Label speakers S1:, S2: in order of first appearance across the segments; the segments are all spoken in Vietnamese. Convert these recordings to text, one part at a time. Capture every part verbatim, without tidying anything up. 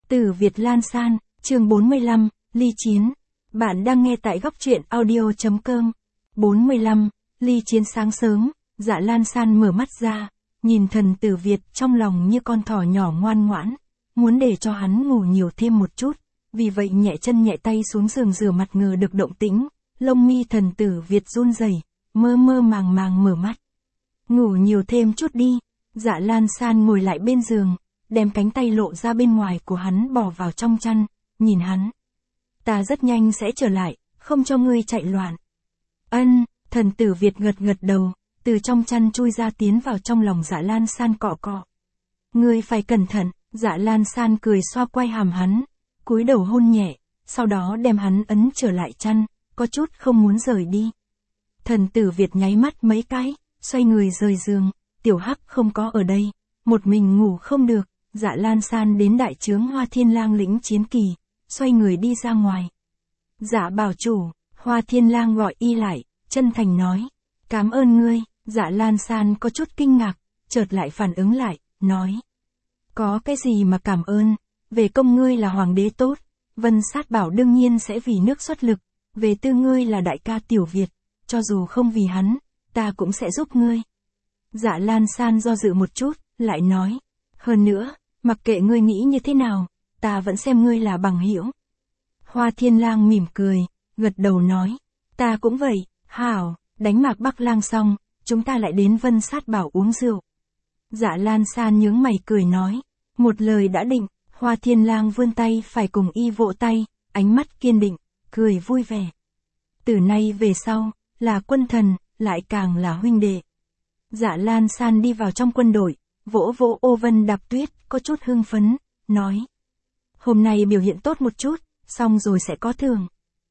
S1: Tử Việt Lan San, chương bốn mươi lăm, ly chiến. Bạn đang nghe tại góc truyện audio chấm com. bốn mươi lăm, ly chiến. Sáng sớm, Dạ Lan San mở mắt ra, nhìn thần Tử Việt trong lòng như con thỏ nhỏ ngoan ngoãn, muốn để cho hắn ngủ nhiều thêm một chút, vì vậy nhẹ chân nhẹ tay xuống giường rửa mặt. Ngờ được động tĩnh, lông mi thần Tử Việt run rẩy, mơ mơ màng màng mở mắt. Ngủ nhiều thêm chút đi. Dạ Lan San ngồi lại bên giường, đem cánh tay lộ ra bên ngoài của hắn bỏ vào trong chăn, nhìn hắn. Ta rất nhanh sẽ trở lại, không cho ngươi chạy loạn. Ân, thần Tử Việt gật gật đầu, từ trong chăn chui ra tiến vào trong lòng Dạ Lan San cọ cọ. Ngươi phải cẩn thận. Dạ Lan San cười xoa quay hàm hắn, cúi đầu hôn nhẹ, sau đó đem hắn ấn trở lại chăn, có chút không muốn rời đi. Thần Tử Việt nháy mắt mấy cái, xoay người rời giường. Tiểu Hắc không có ở đây, một mình ngủ không được. Dạ Lan San đến đại trướng Hoa Thiên Lang lĩnh chiến kỳ, xoay người đi ra ngoài. Dạ bảo chủ. Hoa Thiên Lang gọi y lại, chân thành nói, cảm ơn ngươi. Dạ Lan San có chút kinh ngạc, chợt lại phản ứng lại, nói, có cái gì mà cảm ơn, về công ngươi là hoàng đế tốt, Vân Sát Bảo đương nhiên sẽ vì nước xuất lực, về tư ngươi là đại ca Tiểu Việt, cho dù không vì hắn, ta cũng sẽ giúp ngươi. Dạ Lan San do dự một chút, lại nói, hơn nữa, mặc kệ ngươi nghĩ như thế nào, ta vẫn xem ngươi là bằng hữu. Hoa Thiên Lang mỉm cười, gật đầu nói, ta cũng vậy. Hảo. Đánh Mạc Bắc Lang xong, chúng ta lại đến Vân Sát Bảo uống rượu. Dạ Lan San nhướng mày cười nói, một lời đã định. Hoa Thiên Lang vươn tay phải cùng y vỗ tay, ánh mắt kiên định, cười vui vẻ. Từ nay về sau, là quân thần, lại càng là huynh đệ. Dạ Lan San đi vào trong quân đội, vỗ vỗ ô vân đạp tuyết, có chút hưng phấn, nói, hôm nay biểu hiện tốt một chút, xong rồi sẽ có thưởng.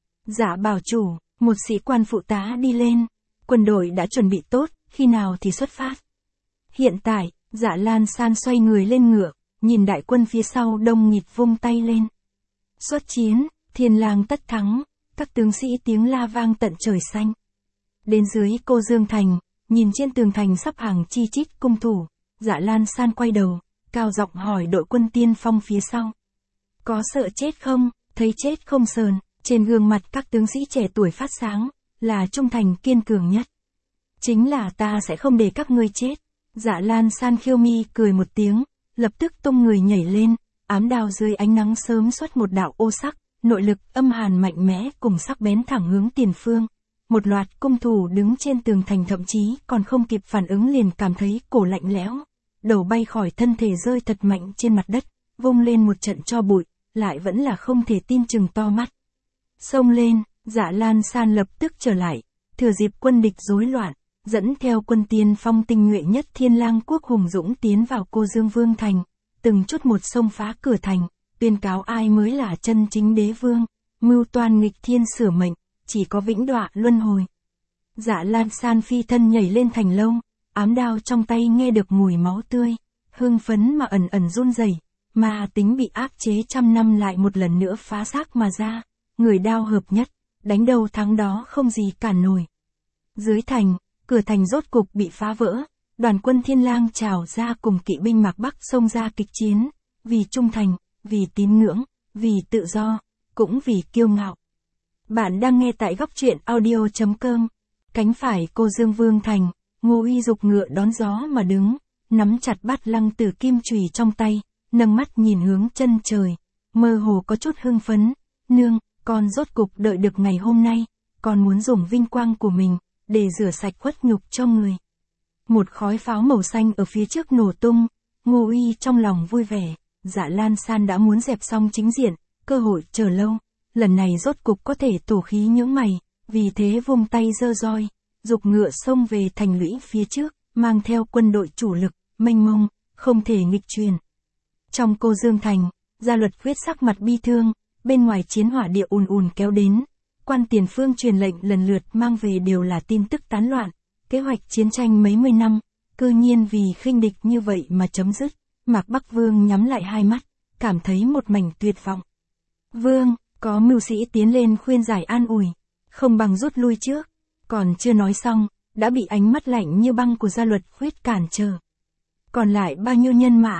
S1: Dạ bảo chủ. Một sĩ quan phụ tá đi lên, quân đội đã chuẩn bị tốt, khi nào thì xuất phát. Hiện tại, Dạ Lan San xoay người lên ngựa, nhìn đại quân phía sau đông nghịt vung tay lên. Xuất chiến. Thiên Lang tất thắng, các tướng sĩ tiếng la vang tận trời xanh. Đến dưới Cô Dương Thành, nhìn trên tường thành sắp hàng chi chít cung thủ, Dạ Lan San quay đầu, cao giọng hỏi đội quân tiên phong phía sau. Có sợ chết không? Thấy chết không sờn. Trên gương mặt các tướng sĩ trẻ tuổi phát sáng, là trung thành kiên cường nhất. Chính là ta sẽ không để các ngươi chết. Dạ Lan San khiêu mi cười một tiếng, lập tức tung người nhảy lên, ám đao dưới ánh nắng sớm xuất một đạo ô sắc, nội lực âm hàn mạnh mẽ cùng sắc bén thẳng hướng tiền phương. Một loạt cung thủ đứng trên tường thành thậm chí còn không kịp phản ứng liền cảm thấy cổ lạnh lẽo, đầu bay khỏi thân thể rơi thật mạnh trên mặt đất, vung lên một trận tro bụi, lại vẫn là không thể tin chừng to mắt. Xông lên. Dạ Lan San lập tức trở lại, thừa dịp quân địch rối loạn, dẫn theo quân tiên phong tinh nhuệ nhất Thiên Lang quốc hùng dũng tiến vào Cô Dương Vương thành, từng chút một xông phá cửa thành, tuyên cáo ai mới là chân chính đế vương, mưu toan nghịch thiên sửa mệnh, chỉ có vĩnh đọa luân hồi. Dạ Lan San phi thân nhảy lên thành lâu, ám đao trong tay nghe được mùi máu tươi, hưng phấn mà ẩn ẩn run rẩy, mà tính bị áp chế trăm năm lại một lần nữa phá xác mà ra. Người đao hợp nhất, đánh đầu thắng đó không gì cản nổi. Dưới thành, cửa thành rốt cục bị phá vỡ, đoàn quân Thiên Lang trào ra cùng kỵ binh Mạc Bắc xông ra kịch chiến, vì trung thành, vì tín ngưỡng, vì tự do, cũng vì kiêu ngạo. Bạn đang nghe tại góc truyện audio chấm com. Cánh phải Cô Dương Vương thành, Ngô Uy dục ngựa đón gió mà đứng, nắm chặt bát lăng tử kim chùy trong tay, nâng mắt nhìn hướng chân trời, mơ hồ có chút hưng phấn. Nương, con rốt cục đợi được ngày hôm nay, con muốn dùng vinh quang của mình, để rửa sạch khuất nhục cho người. Một khói pháo màu xanh ở phía trước nổ tung, Ngô Uy trong lòng vui vẻ, Dạ Lan San đã muốn dẹp xong chính diện, cơ hội chờ lâu, lần này rốt cục có thể tổ khí những mày, vì thế vung tay giơ roi, dục ngựa xông về thành lũy phía trước, mang theo quân đội chủ lực, mênh mông, không thể nghịch truyền. Trong Cô Dương thành, Gia Luật Quyết sắc mặt bi thương. Bên ngoài chiến hỏa địa ùn ùn kéo đến, quan tiền phương truyền lệnh lần lượt mang về đều là tin tức tán loạn, kế hoạch chiến tranh mấy mươi năm, cư nhiên vì khinh địch như vậy mà chấm dứt. Mạc Bắc Vương nhắm lại hai mắt, cảm thấy một mảnh tuyệt vọng. Vương, có mưu sĩ tiến lên khuyên giải an ủi, không bằng rút lui trước, còn chưa nói xong, đã bị ánh mắt lạnh như băng của Gia Luật Quyết cản trở. Còn lại bao nhiêu nhân mã?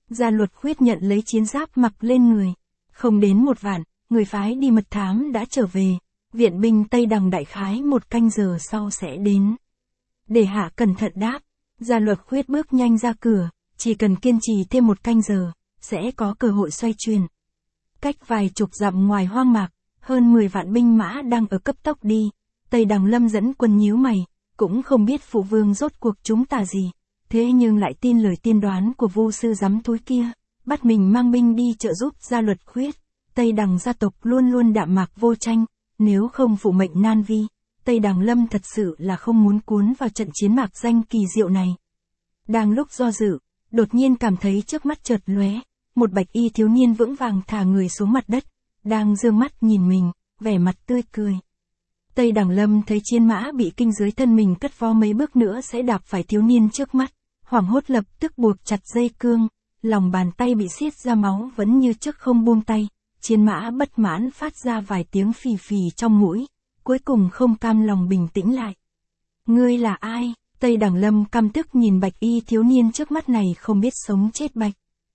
S1: Gia Luật Khuyết nhận lấy chiến giáp mặc lên người. Không đến một vạn, người phái đi mật thám đã trở về. Viện binh Tây Đằng đại khái một canh giờ sau sẽ đến. Để hạ cẩn thận đáp. Gia Luật Khuyết bước nhanh ra cửa, chỉ cần kiên trì thêm một canh giờ, sẽ có cơ hội xoay chuyển. Cách vài chục dặm ngoài hoang mạc, hơn mười vạn binh mã đang ở cấp tốc đi. Tây Đằng Lâm dẫn quân nhíu mày, cũng không biết phụ vương rốt cuộc chúng tà gì. Thế nhưng lại tin lời tiên đoán của vô sư giám thúi kia, bắt mình mang binh đi trợ giúp Gia Luật Khuyết. Tây Đằng gia tộc luôn luôn đạm mạc vô tranh, nếu không phụ mệnh nan vi, Tây Đằng Lâm thật sự là không muốn cuốn vào trận chiến mạc danh kỳ diệu này. Đang lúc do dự, đột nhiên cảm thấy trước mắt chợt lóe, một bạch y thiếu niên vững vàng thả người xuống mặt đất, đang dương mắt nhìn mình, vẻ mặt tươi cười. Tây Đằng Lâm thấy chiến mã bị kinh dưới thân mình cất vo mấy bước nữa sẽ đạp phải thiếu niên trước mắt, hoảng hốt lập tức buộc chặt dây cương, lòng bàn tay bị xiết ra máu vẫn như trước không buông tay, chiến mã bất mãn phát ra vài tiếng phì phì trong mũi, cuối cùng không cam lòng bình tĩnh lại. Ngươi là ai? Tây Đằng Lâm căm tức nhìn bạch y thiếu niên trước mắt này không biết sống chết bạch.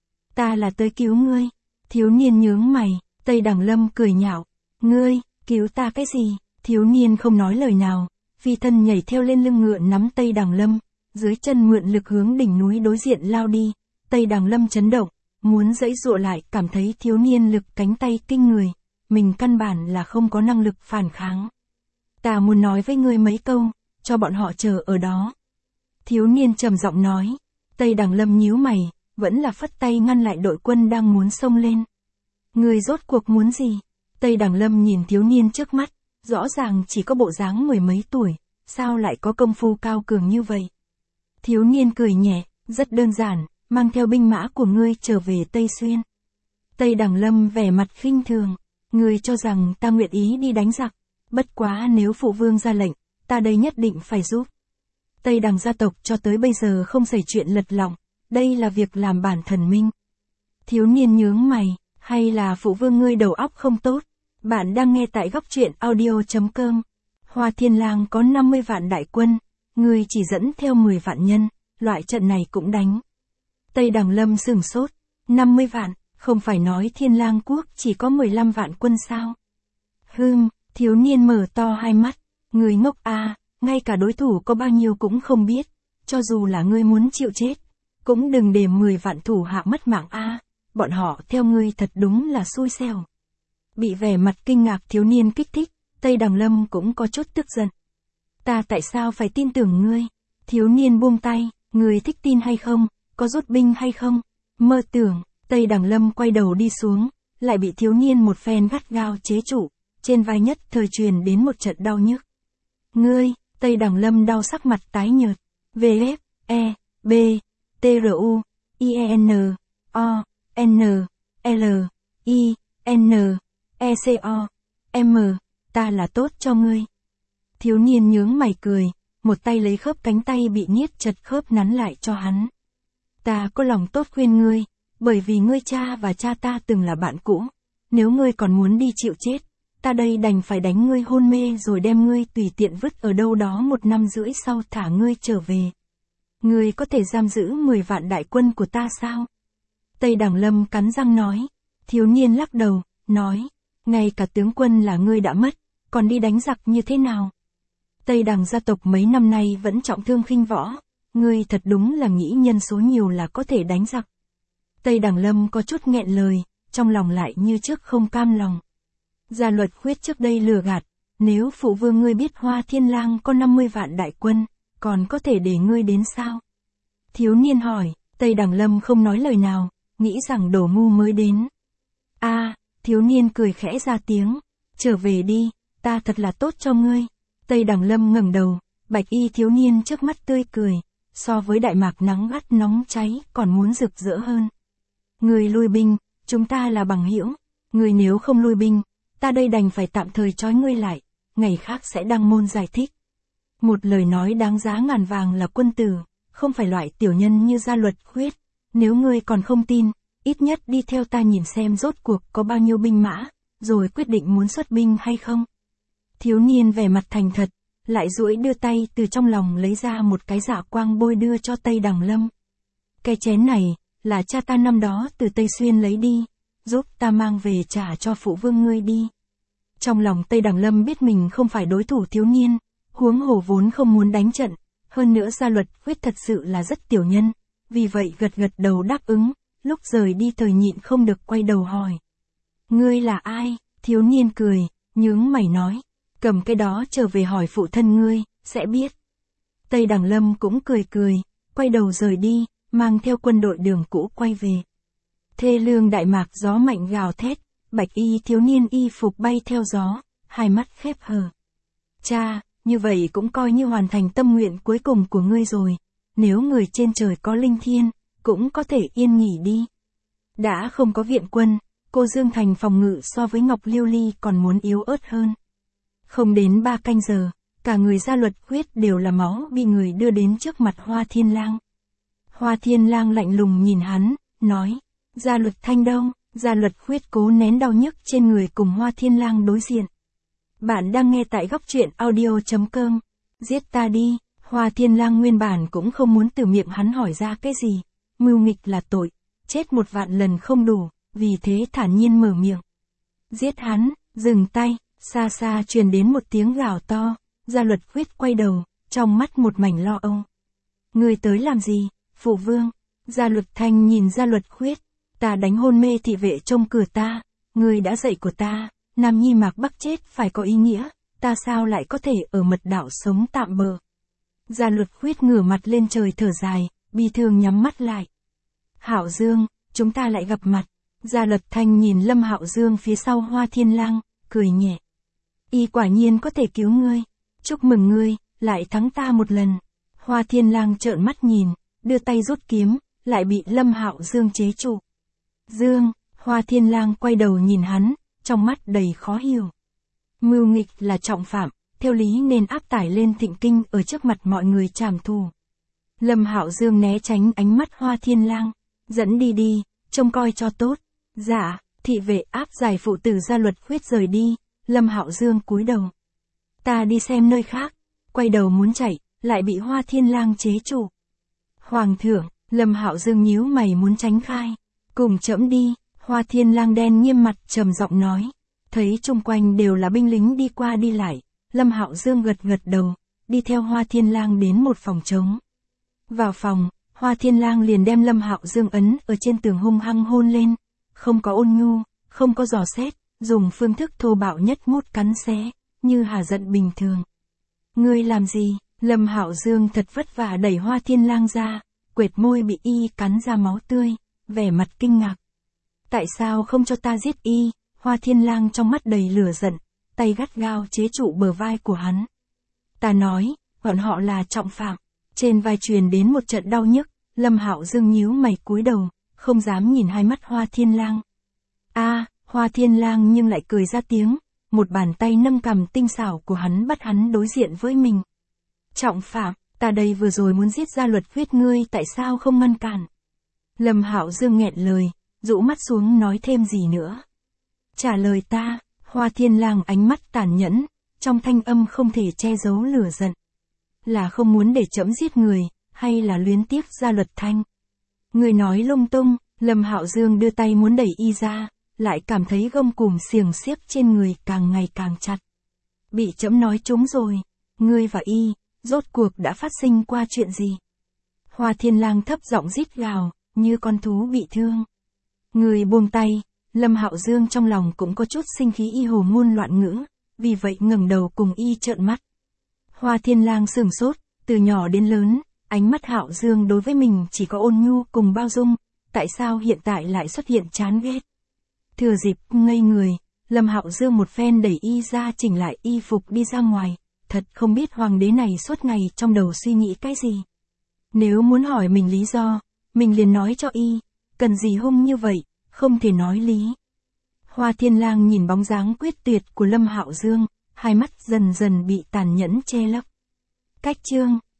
S1: Ta là tới cứu ngươi. Thiếu niên nhướng mày, Tây Đằng Lâm cười nhạo. Ngươi, cứu ta cái gì? Thiếu niên không nói lời nào, phi thân nhảy theo lên lưng ngựa nắm Tây Đằng Lâm, dưới chân mượn lực hướng đỉnh núi đối diện lao đi. Tây Đằng Lâm chấn động, muốn giãy giụa lại cảm thấy thiếu niên lực cánh tay kinh người, mình căn bản là không có năng lực phản kháng. Ta muốn nói với ngươi mấy câu, cho bọn họ chờ ở đó. Thiếu niên trầm giọng nói. Tây Đằng Lâm nhíu mày, vẫn là phất tay ngăn lại đội quân đang muốn xông lên. Ngươi rốt cuộc muốn gì? Tây Đằng Lâm nhìn thiếu niên trước mắt, rõ ràng chỉ có bộ dáng mười mấy tuổi, sao lại có công phu cao cường như vậy? Thiếu niên cười nhẹ, rất đơn giản, mang theo binh mã của ngươi trở về Tây Xuyên. Tây Đằng Lâm vẻ mặt khinh thường, ngươi cho rằng ta nguyện ý đi đánh giặc, bất quá nếu phụ vương ra lệnh, ta đây nhất định phải giúp. Tây Đằng gia tộc cho tới bây giờ không xảy chuyện lật lọng, đây là việc làm bản thần minh. Thiếu niên nhướng mày, hay là phụ vương ngươi đầu óc không tốt? Bạn đang nghe tại góc truyện audio chấm com. Hoa Thiên Lang có năm mươi vạn đại quân, ngươi chỉ dẫn theo mười vạn nhân, loại trận này cũng đánh. Tây Đằng Lâm sửng sốt, năm mươi vạn, không phải nói Thiên Lang quốc chỉ có mười lăm vạn quân sao? Hừm, thiếu niên mở to hai mắt, người ngốc à, ngay cả đối thủ có bao nhiêu cũng không biết, cho dù là ngươi muốn chịu chết, cũng đừng để mười vạn thủ hạ mất mạng a, à. Bọn họ theo ngươi thật đúng là xui xẻo. Bị vẻ mặt kinh ngạc thiếu niên kích thích, Tây Đằng Lâm cũng có chút tức giận. Ta tại sao phải tin tưởng ngươi? Thiếu niên buông tay, ngươi thích tin hay không, có rút binh hay không? Mơ tưởng, Tây Đằng Lâm quay đầu đi xuống, lại bị thiếu niên một phen gắt gao chế trụ, trên vai nhất thời truyền đến một trận đau nhức. Ngươi, Tây Đằng Lâm đau sắc mặt tái nhợt. V F, E, B, T R U, I E N, O, N, L, I, N, E C O, M, ta là tốt cho ngươi. Thiếu niên nhướng mày cười, một tay lấy khớp cánh tay bị niết chật khớp nắn lại cho hắn. Ta có lòng tốt khuyên ngươi, bởi vì ngươi cha và cha ta từng là bạn cũ, nếu ngươi còn muốn đi chịu chết, ta đây đành phải đánh ngươi hôn mê rồi đem ngươi tùy tiện vứt ở đâu đó một năm rưỡi sau thả ngươi trở về. Ngươi có thể giam giữ mười vạn đại quân của ta sao? Tây Đằng Lâm cắn răng nói. Thiếu niên lắc đầu, nói, ngay cả tướng quân là ngươi đã mất, còn đi đánh giặc như thế nào? Tây Đằng gia tộc mấy năm nay vẫn trọng thương khinh võ, ngươi thật đúng là nghĩ nhân số nhiều là có thể đánh giặc. Tây Đằng Lâm có chút nghẹn lời, trong lòng lại như trước không cam lòng. Gia Luật Khuyết trước đây lừa gạt, nếu phụ vương ngươi biết Hoa Thiên Lang có năm mươi vạn đại quân, còn có thể để ngươi đến sao? Thiếu niên hỏi, Tây Đằng Lâm không nói lời nào, nghĩ rằng đồ ngu mới đến. A, à, thiếu niên cười khẽ ra tiếng, trở về đi, ta thật là tốt cho ngươi. Tây Đằng Lâm ngẩng đầu, bạch y thiếu niên trước mắt tươi cười, so với đại mạc nắng gắt nóng cháy còn muốn rực rỡ hơn. Ngươi lui binh, chúng ta là bằng hữu, ngươi nếu không lui binh, ta đây đành phải tạm thời trói ngươi lại, ngày khác sẽ đăng môn giải thích. Một lời nói đáng giá ngàn vàng là quân tử, không phải loại tiểu nhân như Gia Luật Khuyết, nếu ngươi còn không tin, ít nhất đi theo ta nhìn xem rốt cuộc có bao nhiêu binh mã, rồi quyết định muốn xuất binh hay không. Thiếu niên vẻ mặt thành thật, lại duỗi đưa tay từ trong lòng lấy ra một cái dạ quang bôi đưa cho Tây Đằng Lâm. Cái chén này, là cha ta năm đó từ Tây Xuyên lấy đi, giúp ta mang về trả cho phụ vương ngươi đi. Trong lòng Tây Đằng Lâm biết mình không phải đối thủ thiếu niên, huống hồ vốn không muốn đánh trận, hơn nữa Gia Luật Khuyết thật sự là rất tiểu nhân, vì vậy gật gật đầu đáp ứng, lúc rời đi thời nhịn không được quay đầu hỏi. Ngươi là ai? Thiếu niên cười, nhướng mày nói, cầm cái đó trở về hỏi phụ thân ngươi, sẽ biết. Tây Đằng Lâm cũng cười cười, quay đầu rời đi, mang theo quân đội đường cũ quay về. Thê lương Đại Mạc gió mạnh gào thét, bạch y thiếu niên y phục bay theo gió, hai mắt khép hờ. Cha, như vậy cũng coi như hoàn thành tâm nguyện cuối cùng của ngươi rồi, nếu người trên trời có linh thiên, cũng có thể yên nghỉ đi. Đã không có viện quân, cô Dương Thành phòng ngự so với Ngọc Liêu Ly còn muốn yếu ớt hơn. Không đến ba canh giờ, cả người Gia Luật Khuyết đều là máu bị người đưa đến trước mặt Hoa Thiên Lang. Hoa Thiên Lang lạnh lùng nhìn hắn, nói, Gia Luật Thanh đâu? Gia Luật Khuyết cố nén đau nhức trên người cùng Hoa Thiên Lang đối diện. Bạn đang nghe tại góc truyện audio chấm com. Giết ta đi. Hoa Thiên Lang nguyên bản cũng không muốn từ miệng hắn hỏi ra cái gì. Mưu nghịch là tội, chết một vạn lần không đủ, vì thế thản nhiên mở miệng. Giết hắn, dừng tay, xa xa truyền đến một tiếng gào to. Gia Luật Khuyết quay đầu, trong mắt một mảnh lo âu. Ngươi tới làm gì, phụ vương? Gia Luật Thanh nhìn Gia Luật Khuyết. Ta đánh hôn mê thị vệ trông cửa ta, ngươi đã dạy của ta, Nam Nhi Mạc Bắc chết phải có ý nghĩa, ta sao lại có thể ở mật đảo sống tạm bờ. Gia Luật Khuyết ngửa mặt lên trời thở dài, bi thương nhắm mắt lại. Hạo Dương, chúng ta lại gặp mặt. Gia Luật Thanh nhìn Lâm Hạo Dương phía sau Hoa Thiên Lang, cười nhẹ. Y quả nhiên có thể cứu ngươi, chúc mừng ngươi, lại thắng ta một lần. Hoa Thiên Lang trợn mắt nhìn, đưa tay rút kiếm, lại bị Lâm Hạo Dương chế trụ. Dương, Hoa Thiên Lang quay đầu nhìn hắn, trong mắt đầy khó hiểu. Mưu nghịch là trọng phạm, theo lý nên áp tải lên Thịnh Kinh ở trước mặt mọi người trảm thù. Lâm Hạo Dương né tránh ánh mắt Hoa Thiên Lang, dẫn đi đi, trông coi cho tốt. Dạ, thị vệ áp giải phụ tử Gia Luật Khuyết rời đi, Lâm Hạo Dương cúi đầu. Ta đi xem nơi khác, quay đầu muốn chạy, lại bị Hoa Thiên Lang chế trụ. Hoàng thượng, Lâm Hạo Dương nhíu mày muốn tránh khai. Cùng trẫm đi, Hoa Thiên Lang đen nghiêm mặt trầm giọng nói. Thấy chung quanh đều là binh lính đi qua đi lại, Lâm Hạo Dương gật gật đầu, đi theo Hoa Thiên Lang đến một phòng trống. Vào phòng, Hoa Thiên Lang liền đem Lâm Hạo Dương ấn ở trên tường hung hăng hôn lên, không có ôn nhu, không có dò xét, dùng phương thức thô bạo nhất mút cắn xé, như hà giận bình thường. Ngươi làm gì? Lâm Hạo Dương thật vất vả đẩy Hoa Thiên Lang ra, quệt môi bị y cắn ra máu tươi, vẻ mặt kinh ngạc. Tại sao không cho ta giết y? Hoa Thiên Lang trong mắt đầy lửa giận, tay gắt gao chế trụ bờ vai của hắn. Ta nói, bọn họ là trọng phạm. Trên vai truyền đến một trận đau nhức, Lâm Hạo Dương nhíu mày cúi đầu, không dám nhìn hai mắt Hoa Thiên Lang. A, à, Hoa Thiên Lang nhưng lại cười ra tiếng, một bàn tay nâng cằm tinh xảo của hắn bắt hắn đối diện với mình. Trọng phạm, ta đây vừa rồi muốn giết Gia Luật Khuyết ngươi, tại sao không ngăn cản? Lâm Hạo Dương nghẹn lời, rũ mắt xuống nói thêm gì nữa. Trả lời ta. Hoa Thiên Lang ánh mắt tàn nhẫn, trong thanh âm không thể che giấu lửa giận. Là không muốn để trẫm giết người, hay là luyến tiếc Gia Luật Thanh? Người nói lung tung. Lâm Hạo Dương đưa tay muốn đẩy y ra, lại cảm thấy gông cùm xiềng xiếc trên người càng ngày càng chặt. Bị trẫm nói trúng rồi, ngươi và y, rốt cuộc đã phát sinh qua chuyện gì? Hoa Thiên Lang thấp giọng rít gào, như con thú bị thương. Người buông tay. Lâm Hạo Dương trong lòng cũng có chút sinh khí, y hồ ngôn loạn ngữ, vì vậy ngẩng đầu cùng y trợn mắt. Hoa Thiên Lang sửng sốt, từ nhỏ đến lớn, ánh mắt Hạo Dương đối với mình chỉ có ôn nhu cùng bao dung, tại sao hiện tại lại xuất hiện chán ghét? Thừa dịp ngây người, Lâm Hạo Dương một phen đẩy y ra chỉnh lại y phục đi ra ngoài, thật không biết hoàng đế này suốt ngày trong đầu suy nghĩ cái gì. Nếu muốn hỏi mình lý do, mình liền nói cho y, cần gì hung như vậy, không thể nói lý. Hoa Thiên Lang nhìn bóng dáng quyết tuyệt của Lâm Hạo Dương, hai mắt dần dần bị tàn nhẫn che lấp. Cách chương,